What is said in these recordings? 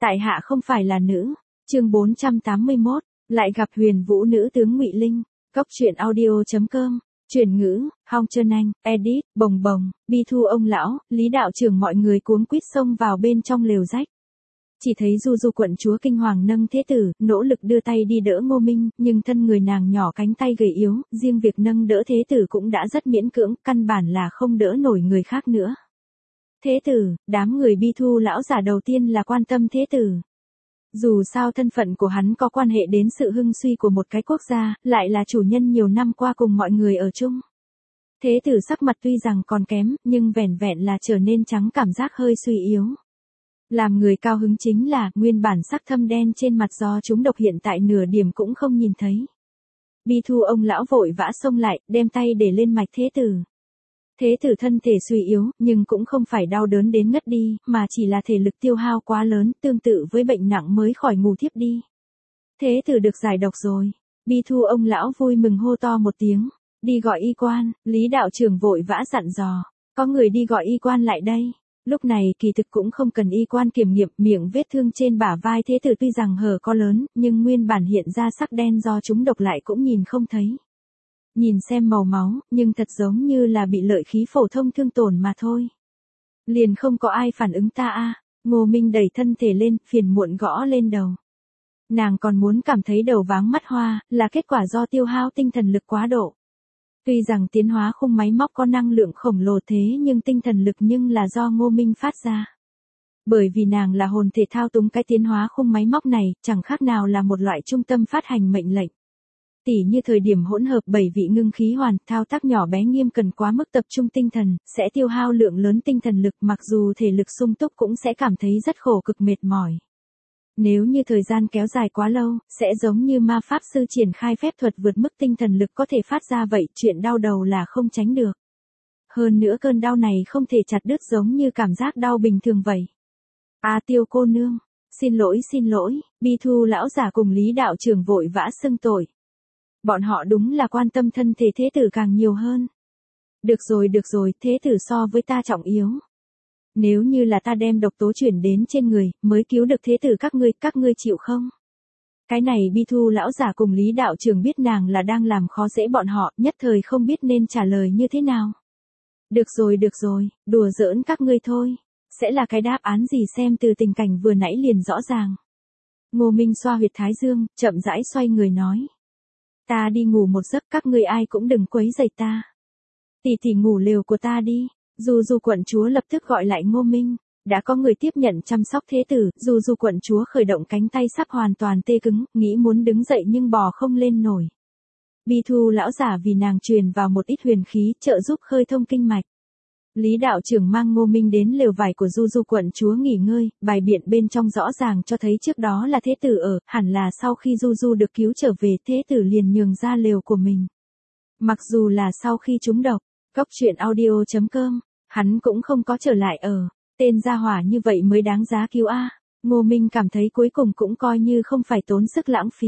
Tại hạ không phải là nữ. Chương 481, lại gặp Huyền Vũ nữ tướng Ngụy Linh. Cốc truyện audio.com. Chuyển ngữ, Hong Trân Anh, edit, Bồng Bồng, Bi Thu ông lão, Lý đạo trưởng mọi người cuống quýt xông vào bên trong lều rách. Chỉ thấy Du Du quận chúa kinh hoàng nâng thế tử, nỗ lực đưa tay đi đỡ Ngô Minh, nhưng thân người nàng nhỏ cánh tay gầy yếu, riêng việc nâng đỡ thế tử cũng đã rất miễn cưỡng, căn bản là không đỡ nổi người khác nữa. Thế tử, đám người Bi Thu lão giả đầu tiên là quan tâm thế tử. Dù sao thân phận của hắn có quan hệ đến sự hưng suy của một cái quốc gia, lại là chủ nhân nhiều năm qua cùng mọi người ở chung. Thế tử sắc mặt tuy rằng còn kém, nhưng vẻn vẹn là trở nên trắng cảm giác hơi suy yếu. Làm người cao hứng chính là, nguyên bản sắc thâm đen trên mặt do chúng độc hiện tại nửa điểm cũng không nhìn thấy. Bi Thu ông lão vội vã xông lại, đem tay để lên mạch thế tử. Thế tử thân thể suy yếu, nhưng cũng không phải đau đớn đến ngất đi, mà chỉ là thể lực tiêu hao quá lớn, tương tự với bệnh nặng mới khỏi ngủ thiếp đi. Thế tử được giải độc rồi. Bi Thu ông lão vui mừng hô to một tiếng. Đi gọi y quan, Lý đạo trưởng vội vã dặn dò. Có người đi gọi y quan lại đây. Lúc này kỳ thực cũng không cần y quan kiểm nghiệm, miệng vết thương trên bả vai thế tử tuy rằng hở có lớn, nhưng nguyên bản hiện ra sắc đen do chúng độc lại cũng nhìn không thấy. Nhìn xem màu máu, nhưng thật giống như là bị lợi khí phổ thông thương tổn mà thôi. Liền không có ai phản ứng ta a. Ngô Minh đẩy thân thể lên, phiền muộn gõ lên đầu. Nàng còn muốn cảm thấy đầu váng mắt hoa, là kết quả do tiêu hao tinh thần lực quá độ. Tuy rằng tiến hóa khung máy móc có năng lượng khổng lồ thế nhưng tinh thần lực nhưng là do Ngô Minh phát ra. Bởi vì nàng là hồn thể thao túng cái tiến hóa khung máy móc này, chẳng khác nào là một loại trung tâm phát hành mệnh lệnh. Tỉ như thời điểm hỗn hợp 7 vị ngưng khí hoàn, thao tác nhỏ bé nghiêm cần quá mức tập trung tinh thần, sẽ tiêu hao lượng lớn tinh thần lực, mặc dù thể lực sung túc cũng sẽ cảm thấy rất khổ cực mệt mỏi. Nếu như thời gian kéo dài quá lâu, sẽ giống như ma pháp sư triển khai phép thuật vượt mức tinh thần lực có thể phát ra vậy, chuyện đau đầu là không tránh được. Hơn nữa cơn đau này không thể chặt đứt giống như cảm giác đau bình thường vậy. Tiêu cô nương, xin lỗi, Bi Thu lão giả cùng Lý đạo trưởng vội vã xưng tội. Bọn họ đúng là quan tâm thân thể thế tử càng nhiều hơn. Được rồi, thế tử so với ta trọng yếu. Nếu như là ta đem độc tố chuyển đến trên người, mới cứu được thế tử các ngươi chịu không? Cái này Bi Thu lão giả cùng Lý đạo trưởng biết nàng là đang làm khó dễ bọn họ, nhất thời không biết nên trả lời như thế nào. Được rồi, đùa giỡn các ngươi thôi. Sẽ là cái đáp án gì xem từ tình cảnh vừa nãy liền rõ ràng. Ngô Minh xoa huyệt thái dương, chậm rãi xoay người nói. Ta đi ngủ một giấc, các ngươi ai cũng đừng quấy rầy ta. Tỷ ngủ lều của ta đi. Du quận chúa lập tức gọi lại Ngô Minh. Đã có người tiếp nhận chăm sóc thế tử, Du quận chúa khởi động cánh tay sắp hoàn toàn tê cứng, nghĩ muốn đứng dậy nhưng bò không lên nổi. Bi Thu lão giả vì nàng truyền vào một ít huyền khí, trợ giúp khơi thông kinh mạch. Lý đạo trưởng mang Ngô Minh đến lều vải của Du quận chúa nghỉ ngơi, bài biện bên trong rõ ràng cho thấy trước đó là thế tử ở, hẳn là sau khi Du được cứu trở về thế tử liền nhường ra lều của mình. Mặc dù là sau khi trúng độc, Cốc truyện audio.com, hắn cũng không có trở lại ở, tên gia hỏa như vậy mới đáng giá cứu a. Ngô Minh cảm thấy cuối cùng cũng coi như không phải tốn sức lãng phí.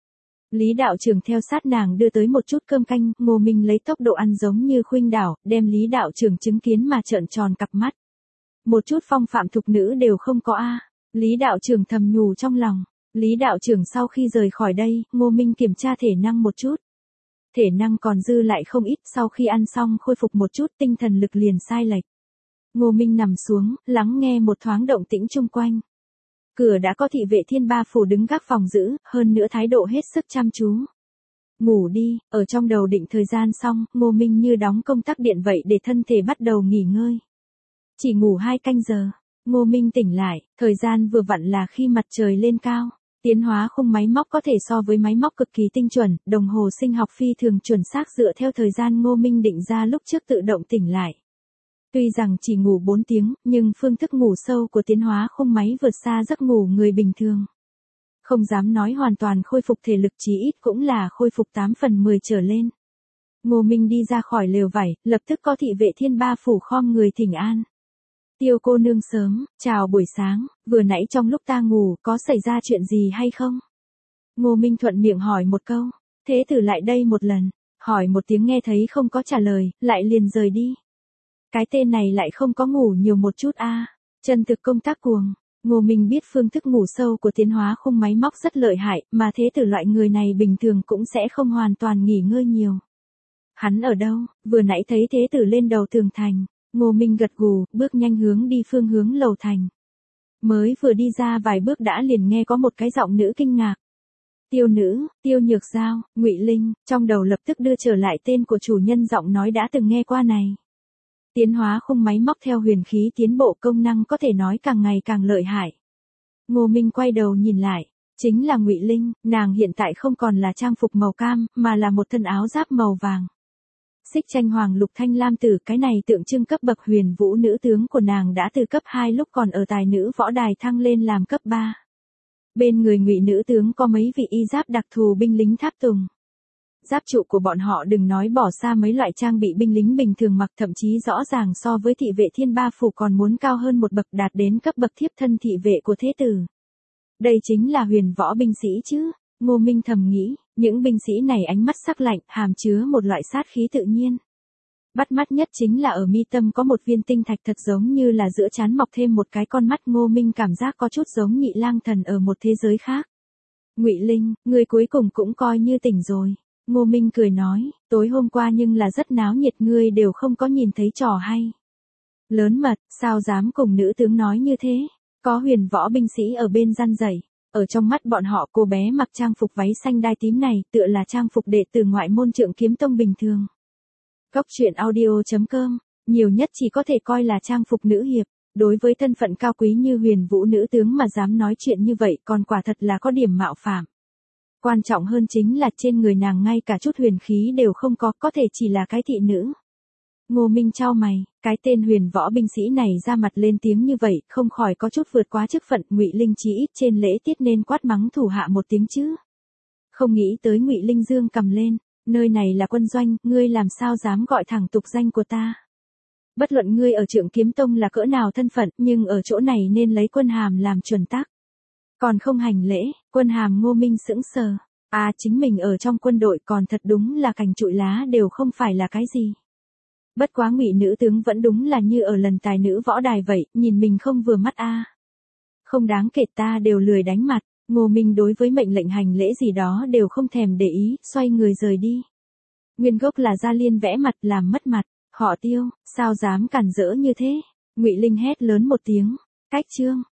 Lý đạo trưởng theo sát nàng đưa tới một chút cơm canh, Ngô Minh lấy tốc độ ăn giống như khuynh đảo, đem Lý đạo trưởng chứng kiến mà trợn tròn cặp mắt. Một chút phong phạm thục nữ đều không có a. Lý đạo trưởng thầm nhủ trong lòng. Lý đạo trưởng sau khi rời khỏi đây, Ngô Minh kiểm tra thể năng một chút. Thể năng còn dư lại không ít, sau khi ăn xong khôi phục một chút tinh thần lực liền sai lệch. Ngô Minh nằm xuống, lắng nghe một thoáng động tĩnh chung quanh. Cửa đã có thị vệ Thiên Ba phủ đứng gác phòng giữ, hơn nữa thái độ hết sức chăm chú. Ngủ đi, ở trong đầu định thời gian xong, Ngô Minh như đóng công tắc điện vậy để thân thể bắt đầu nghỉ ngơi. Chỉ ngủ 2 canh giờ, Ngô Minh tỉnh lại, thời gian vừa vặn là khi mặt trời lên cao. Tiến hóa khung máy móc có thể so với máy móc cực kỳ tinh chuẩn, đồng hồ sinh học phi thường chuẩn xác dựa theo thời gian Ngô Minh định ra lúc trước tự động tỉnh lại. Tuy rằng chỉ ngủ 4 tiếng, nhưng phương thức ngủ sâu của tiến hóa khung máy vượt xa giấc ngủ người bình thường. Không dám nói hoàn toàn khôi phục thể lực, chí ít cũng là khôi phục 8 phần 10 trở lên. Ngô Minh đi ra khỏi lều vải, lập tức có thị vệ Thiên Ba phủ khom người thỉnh an. Tiêu cô nương sớm, chào buổi sáng, vừa nãy trong lúc ta ngủ có xảy ra chuyện gì hay không? Ngô Minh thuận miệng hỏi một câu, thế tử lại đây một lần, hỏi một tiếng nghe thấy không có trả lời, lại liền rời đi. Cái tên này lại không có ngủ nhiều một chút a. Chân thực công tác cuồng. Ngô Minh biết phương thức ngủ sâu của tiến hóa khung máy móc rất lợi hại, mà thế tử loại người này bình thường cũng sẽ không hoàn toàn nghỉ ngơi nhiều. Hắn ở đâu? Vừa nãy thấy thế tử lên đầu tường thành. Ngô Minh gật gù, bước nhanh hướng đi phương hướng lầu thành. Mới vừa đi ra vài bước đã liền nghe có một cái giọng nữ kinh ngạc. Tiêu nữ, Tiêu Nhược Giao, Ngụy Linh, trong đầu lập tức đưa trở lại tên của chủ nhân giọng nói đã từng nghe qua này. Tiến hóa khung máy móc theo huyền khí tiến bộ công năng có thể nói càng ngày càng lợi hại. Ngô Minh quay đầu nhìn lại, chính là Ngụy Linh, nàng hiện tại không còn là trang phục màu cam, mà là một thân áo giáp màu vàng. Xích tranh hoàng lục thanh lam tử, cái này tượng trưng cấp bậc huyền vũ nữ tướng của nàng đã từ cấp 2 lúc còn ở tài nữ võ đài thăng lên làm cấp 3. Bên người Ngụy nữ tướng có mấy vị y giáp đặc thù binh lính tháp tùng. Giáp trụ của bọn họ đừng nói bỏ xa mấy loại trang bị binh lính bình thường mặc, thậm chí rõ ràng so với thị vệ thiên ba phủ còn muốn cao hơn một bậc, đạt đến cấp bậc thiếp thân thị vệ của thế tử. Đây chính là huyền võ binh sĩ chứ. Ngô Minh thầm nghĩ, những binh sĩ này ánh mắt sắc lạnh, hàm chứa một loại sát khí tự nhiên. Bắt mắt nhất chính là ở mi tâm có một viên tinh thạch thật giống như là giữa trán mọc thêm một cái con mắt. Ngô Minh cảm giác có chút giống Nhị Lang Thần ở một thế giới khác. Ngụy Linh, ngươi cuối cùng cũng coi như tỉnh rồi. Ngô Minh cười nói, tối hôm qua nhưng là rất náo nhiệt, ngươi đều không có nhìn thấy trò hay. Lớn mật, sao dám cùng nữ tướng nói như thế? Có huyền võ binh sĩ ở bên răn rẩy. Ở trong mắt bọn họ, cô bé mặc trang phục váy xanh đai tím này tựa là trang phục đệ tử ngoại môn Trượng Kiếm Tông bình thường. Góc truyện audio.com, nhiều nhất chỉ có thể coi là trang phục nữ hiệp. Đối với thân phận cao quý như huyền vũ nữ tướng mà dám nói chuyện như vậy còn quả thật là có điểm mạo phạm. Quan trọng hơn chính là trên người nàng ngay cả chút huyền khí đều không có thể chỉ là cái thị nữ. Ngô Minh chau mày, cái tên huyền võ binh sĩ này ra mặt lên tiếng như vậy, không khỏi có chút vượt quá chức phận. Ngụy Linh chí ít trên lễ tiết nên quát mắng thủ hạ một tiếng chứ. Không nghĩ tới Ngụy Linh dương cầm lên, nơi này là quân doanh, ngươi làm sao dám gọi thẳng tục danh của ta. Bất luận ngươi ở Trượng Kiếm Tông là cỡ nào thân phận, nhưng ở chỗ này nên lấy quân hàm làm chuẩn tắc. Còn không hành lễ, quân hàm. Ngô Minh sững sờ. Chính mình ở trong quân đội còn thật đúng là cành trụi lá đều không phải là cái gì. Bất quá Ngụy nữ tướng vẫn đúng là như ở lần tài nữ võ đài vậy, nhìn mình không vừa mắt Không đáng kể, ta đều lười đánh mặt. Ngô Minh đối với mệnh lệnh hành lễ gì đó đều không thèm để ý, xoay người rời đi. Nguyên gốc là Gia Liên vẽ mặt làm mất mặt, họ Tiêu, sao dám cản rỡ như thế? Ngụy Linh hét lớn một tiếng, cách chương.